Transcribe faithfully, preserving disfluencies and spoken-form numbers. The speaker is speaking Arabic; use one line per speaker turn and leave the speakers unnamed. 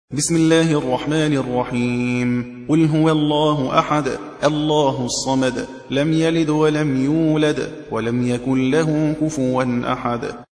بسم الله الرحمن الرحيم قل هو الله أحد الله الصمد لم يلد ولم يولد ولم يكن له كفوا أحد